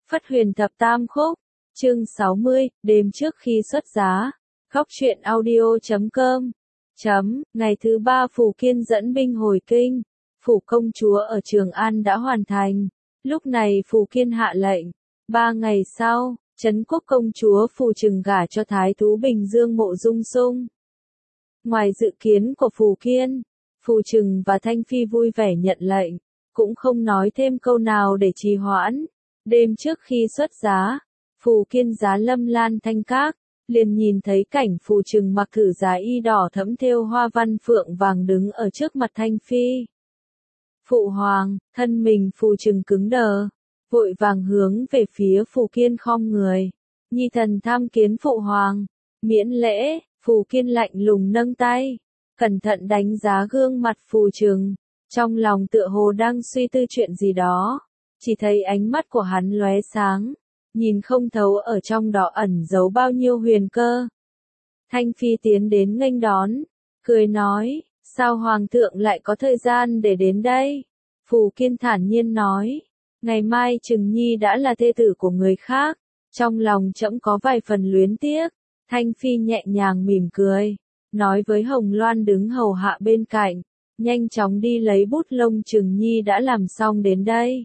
Phất Huyền Thập Tam Khúc, chương 60, đêm trước khi xuất giá. Góc truyện audio.com. Ngày thứ 3 Phù Kiên dẫn binh hồi kinh. Phủ công chúa ở Trường An đã hoàn thành. Lúc này Phù Kiên hạ lệnh. 3 ngày sau, Trấn Quốc công chúa Phù Trừng gả cho Thái thú Bình Dương Mộ Dung Sung. Ngoài dự kiến của Phù Kiên, Phù Trừng và Thanh Phi vui vẻ nhận lệnh, cũng không nói thêm câu nào để trì hoãn. Đêm trước khi xuất giá, Phù Kiên giá Lâm Lan Thanh Các, liền nhìn thấy cảnh Phù Trừng mặc thử giá y đỏ thẫm thêu hoa văn phượng vàng đứng ở trước mặt Thanh Phi. Phụ hoàng, thân mình Phù Trừng cứng đờ, vội vàng hướng về phía Phù Kiên khom người. Nhi thần tham kiến phụ hoàng, miễn lễ. Phù Kiên lạnh lùng nâng tay, cẩn thận đánh giá gương mặt Phù Trừng, trong lòng tựa hồ đang suy tư chuyện gì đó, chỉ thấy ánh mắt của hắn lóe sáng, nhìn không thấu ở trong đó ẩn giấu bao nhiêu huyền cơ. Thanh Phi tiến đến nghênh đón, cười nói, sao hoàng thượng lại có thời gian để đến đây? Phù Kiên thản nhiên nói, ngày mai Trừng Nhi đã là thê tử của người khác, trong lòng trẫm có vài phần luyến tiếc. Thanh Phi nhẹ nhàng mỉm cười, nói với Hồng Loan đứng hầu hạ bên cạnh, nhanh chóng đi lấy bút lông Trừng Nhi đã làm xong đến đây.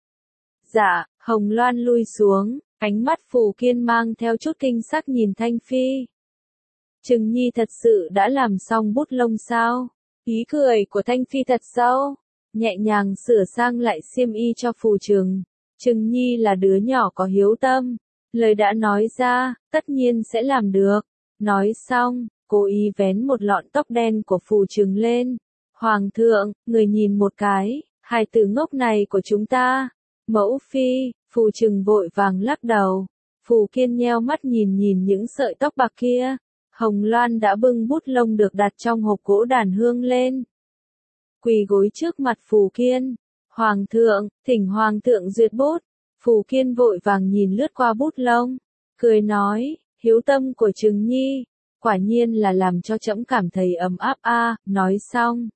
Dạ, Hồng Loan lui xuống, ánh mắt Phù Kiên mang theo chút kinh sắc nhìn Thanh Phi. Trừng Nhi thật sự đã làm xong bút lông sao? Ý cười của Thanh Phi thật sâu, nhẹ nhàng sửa sang lại xiêm y cho Phù Trừng. Trừng Nhi là đứa nhỏ có hiếu tâm. Lời đã nói ra, tất nhiên sẽ làm được. Nói xong, cố ý vén một lọn tóc đen của Phù Trừng lên. Hoàng thượng, người nhìn một cái, hài tử ngốc này của chúng ta. Mẫu phi, Phù Trừng vội vàng lắc đầu. Phù Kiên nheo mắt nhìn những sợi tóc bạc kia. Hồng Loan đã bưng bút lông được đặt trong hộp gỗ đàn hương lên. Quỳ gối trước mặt Phù Kiên. Hoàng thượng, thỉnh hoàng thượng duyệt bút. Phù Kiên vội vàng nhìn lướt qua bút lông, cười nói, hiếu tâm của Trừng Nhi, quả nhiên là làm cho trẫm cảm thấy ấm áp a. Nói xong,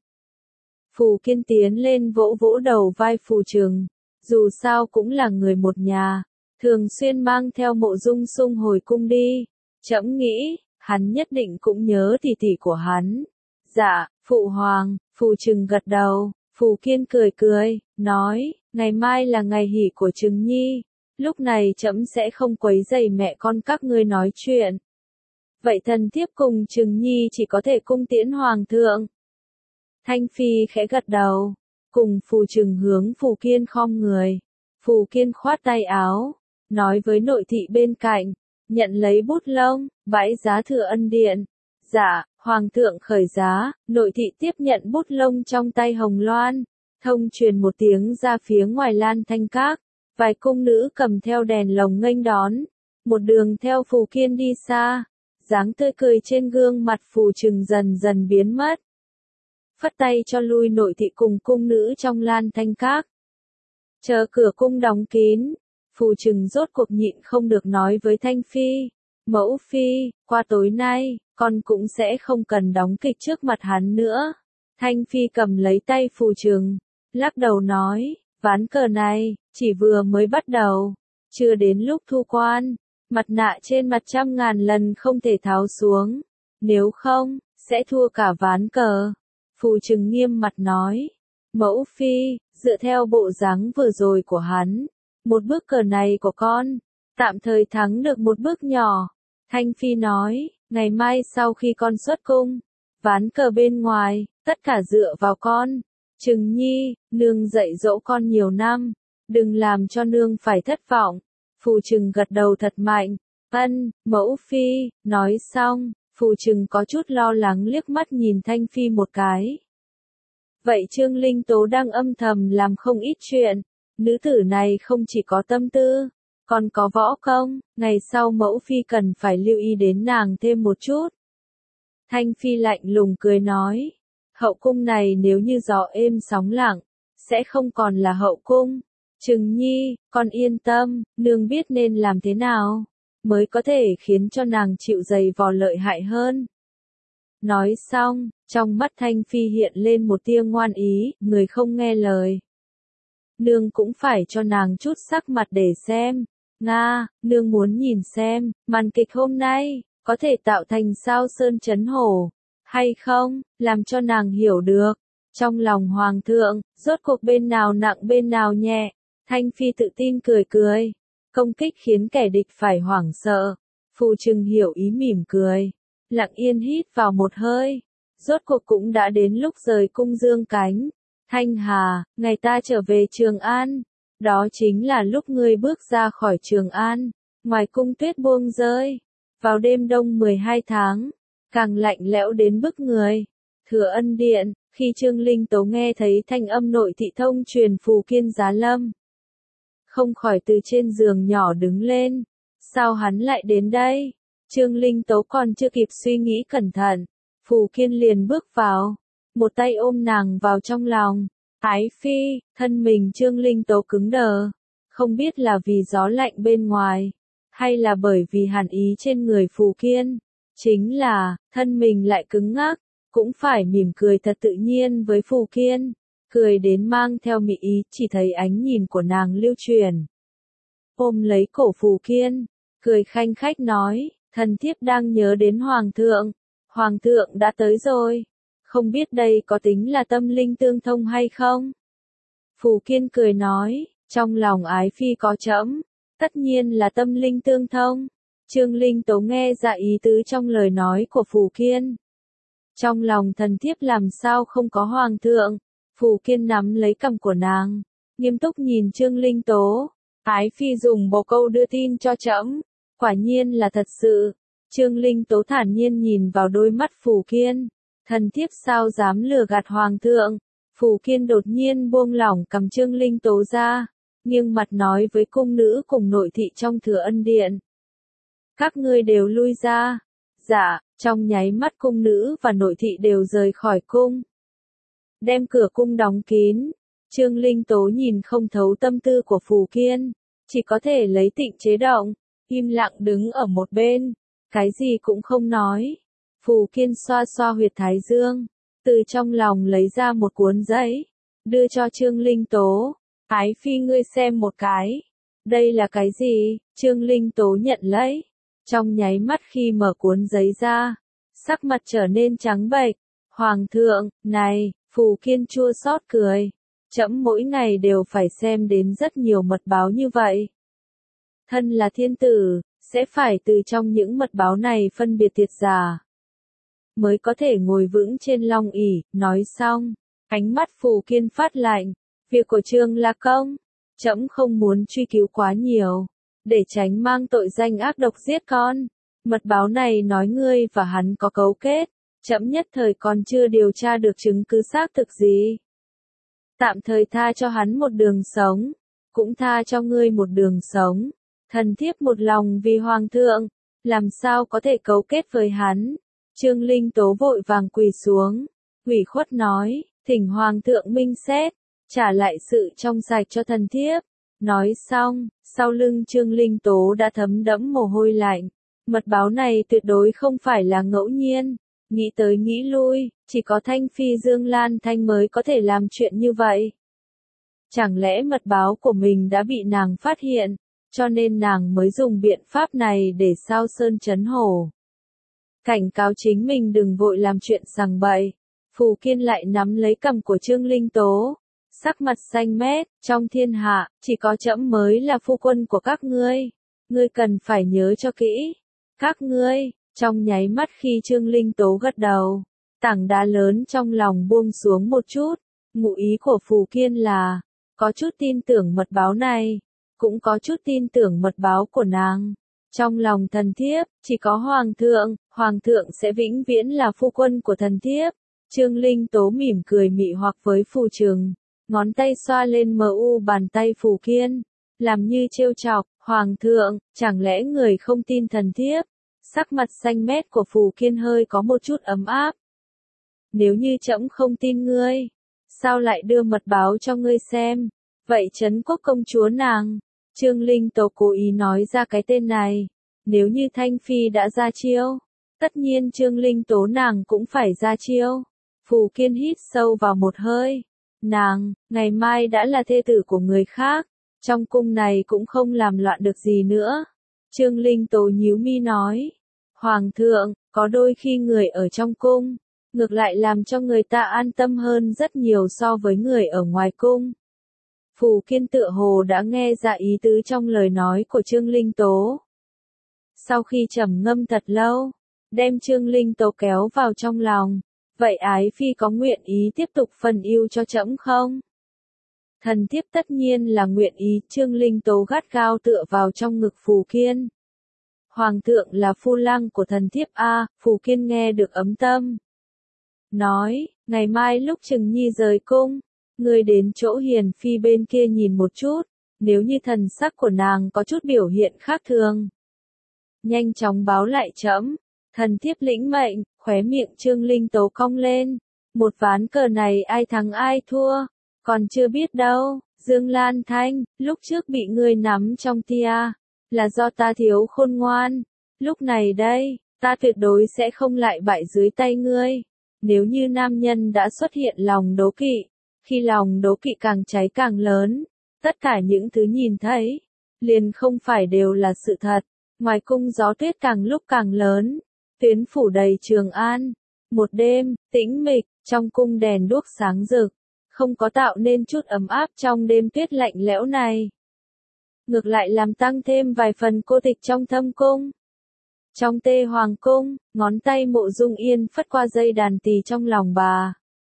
Phù Kiên tiến lên vỗ vỗ đầu vai Phù Trừng, dù sao cũng là người một nhà, thường xuyên mang theo Mộ Dung Sung hồi cung đi, trẫm nghĩ, hắn nhất định cũng nhớ tỷ tỷ của hắn. Dạ, phụ hoàng. Phù Trừng gật đầu. Phù Kiên cười cười, nói, ngày mai là ngày hỷ của Trừng Nhi, lúc này trẫm sẽ không quấy rầy mẹ con các ngươi nói chuyện. Vậy thần thiếp cùng Trừng Nhi chỉ có thể cung tiễn hoàng thượng. Thanh Phi khẽ gật đầu, cùng Phù Trừng hướng Phù Kiên khom người. Phù Kiên khoát tay áo, nói với nội thị bên cạnh, nhận lấy bút lông, bãi giá Thừa Ân Điện. Dạ, hoàng thượng khởi giá. Nội thị tiếp nhận bút lông trong tay Hồng Loan, thông truyền một tiếng ra phía ngoài Lan Thanh Các, vài cung nữ cầm theo đèn lồng nghênh đón, một đường theo Phù Kiên đi xa, dáng tươi cười trên gương mặt Phù Trừng dần dần biến mất. Phất tay cho lui nội thị cùng cung nữ trong Lan Thanh Các. Chờ cửa cung đóng kín, Phù Trừng rốt cuộc nhịn không được nói với Thanh Phi, mẫu phi, qua tối nay, con cũng sẽ không cần đóng kịch trước mặt hắn nữa. Thanh Phi cầm lấy tay Phù Trừng, lắc đầu nói, ván cờ này, chỉ vừa mới bắt đầu, chưa đến lúc thu quan, mặt nạ trên mặt 100.000 lần không thể tháo xuống, nếu không, sẽ thua cả ván cờ. Phù Trừng nghiêm mặt nói, mẫu phi, dựa theo bộ dáng vừa rồi của hắn, một bước cờ này của con, tạm thời thắng được một bước nhỏ. Thanh Phi nói, ngày mai sau khi con xuất cung, ván cờ bên ngoài, tất cả dựa vào con. Trừng Nhi, nương dạy dỗ con nhiều năm, đừng làm cho nương phải thất vọng. Phù Trừng gật đầu thật mạnh, ân, mẫu phi. Nói xong, Phù Trừng có chút lo lắng liếc mắt nhìn Thanh Phi một cái. Vậy Trương Linh Tố đang âm thầm làm không ít chuyện, nữ tử này không chỉ có tâm tư, còn có võ công, ngày sau mẫu phi cần phải lưu ý đến nàng thêm một chút. Thanh Phi lạnh lùng cười nói, hậu cung này nếu như gió êm sóng lặng, sẽ không còn là hậu cung. Trừng Nhi, con yên tâm, nương biết nên làm thế nào, mới có thể khiến cho nàng chịu dày vò lợi hại hơn. Nói xong, trong mắt Thanh Phi hiện lên một tia ngoan ý, người không nghe lời. Nương cũng phải cho nàng chút sắc mặt để xem. Nga, nương muốn nhìn xem, màn kịch hôm nay, có thể tạo thành sao sơn chấn hổ, hay không, làm cho nàng hiểu được. Trong lòng hoàng thượng, rốt cuộc bên nào nặng bên nào nhẹ, Thanh Phi tự tin cười cười. Công kích khiến kẻ địch phải hoảng sợ. Phù Trừng hiểu ý mỉm cười. Lặng yên hít vào một hơi. Rốt cuộc cũng đã đến lúc rời cung dương cánh. Thanh Hà, ngày ta trở về Trường An. Đó chính là lúc ngươi bước ra khỏi Trường An. Ngoài cung tuyết buông rơi. Vào đêm đông 12 tháng. Càng lạnh lẽo đến bức người. Thừa Ân Điện, khi Trương Linh Tố nghe thấy thanh âm nội thị thông truyền Phù Kiên giá lâm. Không khỏi từ trên giường nhỏ đứng lên. Sao hắn lại đến đây? Trương Linh Tố còn chưa kịp suy nghĩ cẩn thận. Phù Kiên liền bước vào. Một tay ôm nàng vào trong lòng. Ái phi, thân mình Trương Linh Tố cứng đờ. Không biết là vì gió lạnh bên ngoài. Hay là bởi vì hàn ý trên người Phù Kiên. Chính là, thân mình lại cứng ngắc. Cũng phải mỉm cười thật tự nhiên với Phù Kiên. Cười đến mang theo mị ý, chỉ thấy ánh nhìn của nàng lưu truyền. Ôm lấy cổ Phù Kiên, cười khanh khách nói, thần thiếp đang nhớ đến Hoàng thượng. Hoàng thượng đã tới rồi. Không biết đây có tính là tâm linh tương thông hay không? Phù Kiên cười nói, trong lòng ái phi có trẫm, tất nhiên là tâm linh tương thông. Trương Linh Tố nghe ra ý tứ trong lời nói của Phù Kiên. Trong lòng thần thiếp làm sao không có Hoàng thượng? Phù Kiên nắm lấy cằm của nàng, nghiêm túc nhìn Trương Linh Tố. Ái phi dùng bồ câu đưa tin cho trẫm, quả nhiên là thật sự. Trương Linh Tố thản nhiên nhìn vào đôi mắt Phù Kiên. Thần thiếp sao dám lừa gạt Hoàng thượng? Phù Kiên đột nhiên buông lỏng cầm Trương Linh Tố ra, nghiêng mặt nói với cung nữ cùng nội thị trong Thừa Ân Điện. Các ngươi đều lui ra. Dạ, trong nháy mắt cung nữ và nội thị đều rời khỏi cung. Đem cửa cung đóng kín. Trương Linh Tố nhìn không thấu tâm tư của Phù Kiên, chỉ có thể lấy tịnh chế động, im lặng đứng ở một bên, cái gì cũng không nói. Phù Kiên xoa xoa huyệt thái dương, từ trong lòng lấy ra một cuốn giấy, đưa cho Trương Linh Tố. Ái phi ngươi xem một cái. Đây là cái gì? Trương Linh Tố nhận lấy. Trong nháy mắt khi mở cuốn giấy ra, sắc mặt trở nên trắng bệch. Hoàng thượng, này, Phù Kiên chua xót cười. Trẫm mỗi ngày đều phải xem đến rất nhiều mật báo như vậy. Thân là thiên tử, sẽ phải từ trong những mật báo này phân biệt thiệt giả, mới có thể ngồi vững trên long ỷ. Nói xong, ánh mắt Phù Kiên phát lạnh. Việc của Trương La Công, trẫm không muốn truy cứu quá nhiều, để tránh mang tội danh ác độc giết con. Mật báo này nói ngươi và hắn có cấu kết, trẫm nhất thời còn chưa điều tra được chứng cứ xác thực gì. Tạm thời tha cho hắn một đường sống, cũng tha cho ngươi một đường sống. Thần thiếp một lòng vì Hoàng thượng, làm sao có thể cấu kết với hắn. Trương Linh Tố vội vàng quỳ xuống, ủy khuất nói, thỉnh Hoàng thượng minh xét, trả lại sự trong sạch cho thần thiếp. Nói xong, sau lưng Trương Linh Tố đã thấm đẫm mồ hôi lạnh. Mật báo này tuyệt đối không phải là ngẫu nhiên. Nghĩ tới nghĩ lui, chỉ có Thanh Phi Dương Lan Thanh mới có thể làm chuyện như vậy. Chẳng lẽ mật báo của mình đã bị nàng phát hiện, cho nên nàng mới dùng biện pháp này để sao sơn chấn hổ. Cảnh cáo chính mình đừng vội làm chuyện sằng bậy. Phù Kiên lại nắm lấy cằm của Trương Linh Tố, sắc mặt xanh mét. Trong thiên hạ, chỉ có trẫm mới là phu quân của các ngươi. Ngươi cần phải nhớ cho kỹ. Các ngươi. Trong nháy mắt khi Trương Linh Tố gật đầu, tảng đá lớn trong lòng buông xuống một chút. Ngụ ý của Phù Kiên là, có chút tin tưởng mật báo này, cũng có chút tin tưởng mật báo của nàng. Trong lòng thần thiếp, chỉ có Hoàng thượng sẽ vĩnh viễn là phu quân của thần thiếp. Trương Linh Tố mỉm cười mị hoặc với Phù Trừng, ngón tay xoa lên bàn tay Phù Kiên, làm như trêu chọc. Hoàng thượng, chẳng lẽ người không tin thần thiếp? Sắc mặt xanh mét của Phù Kiên hơi có một chút ấm áp. Nếu như trẫm không tin ngươi, sao lại đưa mật báo cho ngươi xem? Vậy Trấn Quốc công chúa nàng. Trương Linh Tố cố ý nói ra cái tên này. Nếu như Thanh Phi đã ra chiêu, tất nhiên Trương Linh Tố nàng cũng phải ra chiêu. Phù Kiên hít sâu vào một hơi. Nàng, ngày mai đã là thê tử của người khác. Trong cung này cũng không làm loạn được gì nữa. Trương Linh Tố nhíu mi nói. Hoàng thượng, có đôi khi người ở trong cung, ngược lại làm cho người ta an tâm hơn rất nhiều so với người ở ngoài cung. Phù Kiên tựa hồ đã nghe ra ý tứ trong lời nói của Trương Linh Tố. Sau khi trầm ngâm thật lâu, đem Trương Linh Tố kéo vào trong lòng. Vậy ái phi có nguyện ý tiếp tục phần yêu cho trẫm không? Thần thiếp tất nhiên là nguyện ý. Trương Linh Tố gắt gao tựa vào trong ngực Phù Kiên. Hoàng thượng là phu lang của thần thiếp a. Phù Kiên nghe được ấm tâm. Nói, ngày mai lúc Trừng Nhi rời cung, ngươi đến chỗ Hiền Phi bên kia nhìn một chút, nếu như thần sắc của nàng có chút biểu hiện khác thường, nhanh chóng báo lại trẫm. Thần thiếp lĩnh mệnh. Khóe miệng Trương Linh Tố cong lên. Một ván cờ này ai thắng ai thua, còn chưa biết đâu. Dương Lan Thanh, lúc trước bị ngươi nắm trong tia, là do ta thiếu khôn ngoan. Lúc này đây, ta tuyệt đối sẽ không lại bại dưới tay ngươi. Nếu như nam nhân đã xuất hiện lòng đố kỵ, khi lòng đố kỵ càng cháy càng lớn, tất cả những thứ nhìn thấy, liền không phải đều là sự thật. Ngoài cung gió tuyết càng lúc càng lớn, tuyến phủ đầy Trường An. Một đêm, tĩnh mịch, trong cung đèn đuốc sáng rực, không có tạo nên chút ấm áp trong đêm tuyết lạnh lẽo này. Ngược lại làm tăng thêm vài phần cô tịch trong thâm cung. Trong Tê Hoàng cung, ngón tay Mộ Dung Yên phất qua dây đàn tỳ trong lòng bà.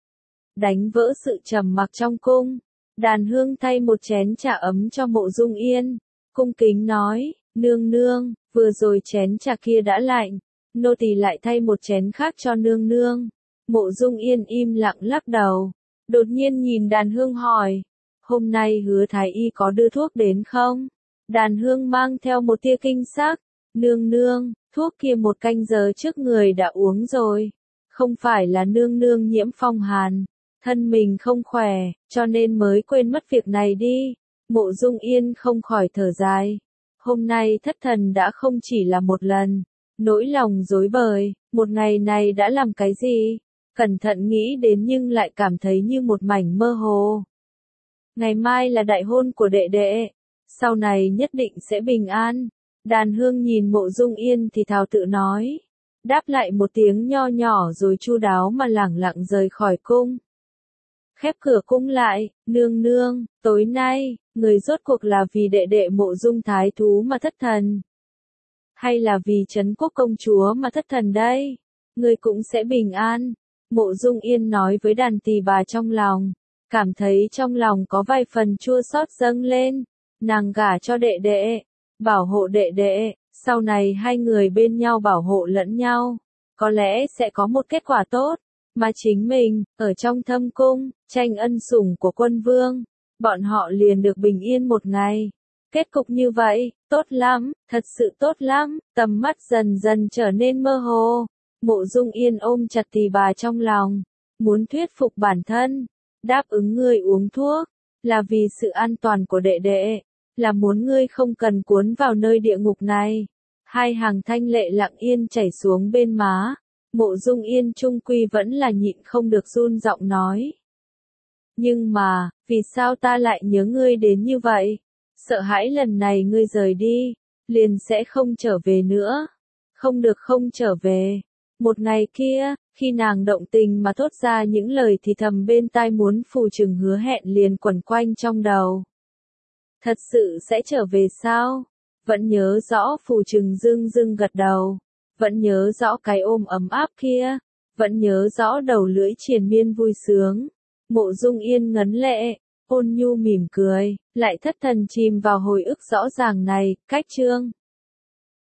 Đánh vỡ sự trầm mặc trong cung. Đàn hương thay một chén trà ấm cho Mộ Dung Yên. Cung kính nói, nương nương, vừa rồi chén trà kia đã lạnh. Nô tỳ lại thay một chén khác cho nương nương. Mộ Dung Yên im lặng lắc đầu. Đột nhiên nhìn đàn hương hỏi. Hôm nay Hứa Thái Y có đưa thuốc đến không? Đàn hương mang theo một tia kinh sắc. Nương nương, thuốc kia 1 canh giờ trước người đã uống rồi. Không phải là nương nương nhiễm phong hàn, thân mình không khỏe, cho nên mới quên mất việc này đi. Mộ Dung Yên không khỏi thở dài. Hôm nay thất thần đã không chỉ là một lần. Nỗi lòng rối bời, một ngày này đã làm cái gì? Cẩn thận nghĩ đến nhưng lại cảm thấy như một mảnh mơ hồ. Ngày mai là đại hôn của đệ đệ, sau này nhất định sẽ bình an. Đàn hương nhìn Mộ Dung Yên thì thào tự nói. Đáp lại một tiếng nho nhỏ rồi chu đáo mà lẳng lặng rời khỏi cung. Khép cửa cung lại, nương nương, tối nay, người rốt cuộc là vì đệ đệ Mộ Dung Thái Thú mà thất thần? Hay là vì Trấn Quốc công chúa mà thất thần đây? Người cũng sẽ bình an. Mộ Dung Yên nói với đàn tỳ bà trong lòng. Cảm thấy trong lòng có vài phần chua xót dâng lên. Nàng gả cho đệ đệ, bảo hộ đệ đệ, sau này hai người bên nhau bảo hộ lẫn nhau. Có lẽ sẽ có một kết quả tốt. Mà chính mình, ở trong thâm cung, tranh ân sủng của quân vương, bọn họ liền được bình yên một ngày. Kết cục như vậy, tốt lắm, thật sự tốt lắm. Tầm mắt dần dần trở nên mơ hồ. Mộ Dung Yên ôm chặt tỳ bà trong lòng, muốn thuyết phục bản thân. Đáp ứng ngươi uống thuốc, là vì sự an toàn của đệ đệ, là muốn ngươi không cần cuốn vào nơi địa ngục này. Hai hàng thanh lệ lặng yên chảy xuống bên má. Mộ Dung Yên trung quy vẫn là nhịn không được run giọng nói. Nhưng mà, vì sao ta lại nhớ ngươi đến như vậy? Sợ hãi lần này ngươi rời đi, liền sẽ không trở về nữa. Không được không trở về. Một ngày kia, khi nàng động tình mà thốt ra những lời thì thầm bên tai muốn Phù Trừng hứa hẹn liền quẩn quanh trong đầu. Thật sự sẽ trở về sao? Vẫn nhớ rõ Phù Trừng dưng dưng gật đầu. Vẫn nhớ rõ cái ôm ấm áp kia. Vẫn nhớ rõ đầu lưỡi triền miên vui sướng. Mộ Dung Yên ngấn lệ, ôn nhu mỉm cười, lại thất thần chìm vào hồi ức rõ ràng này. Cách chương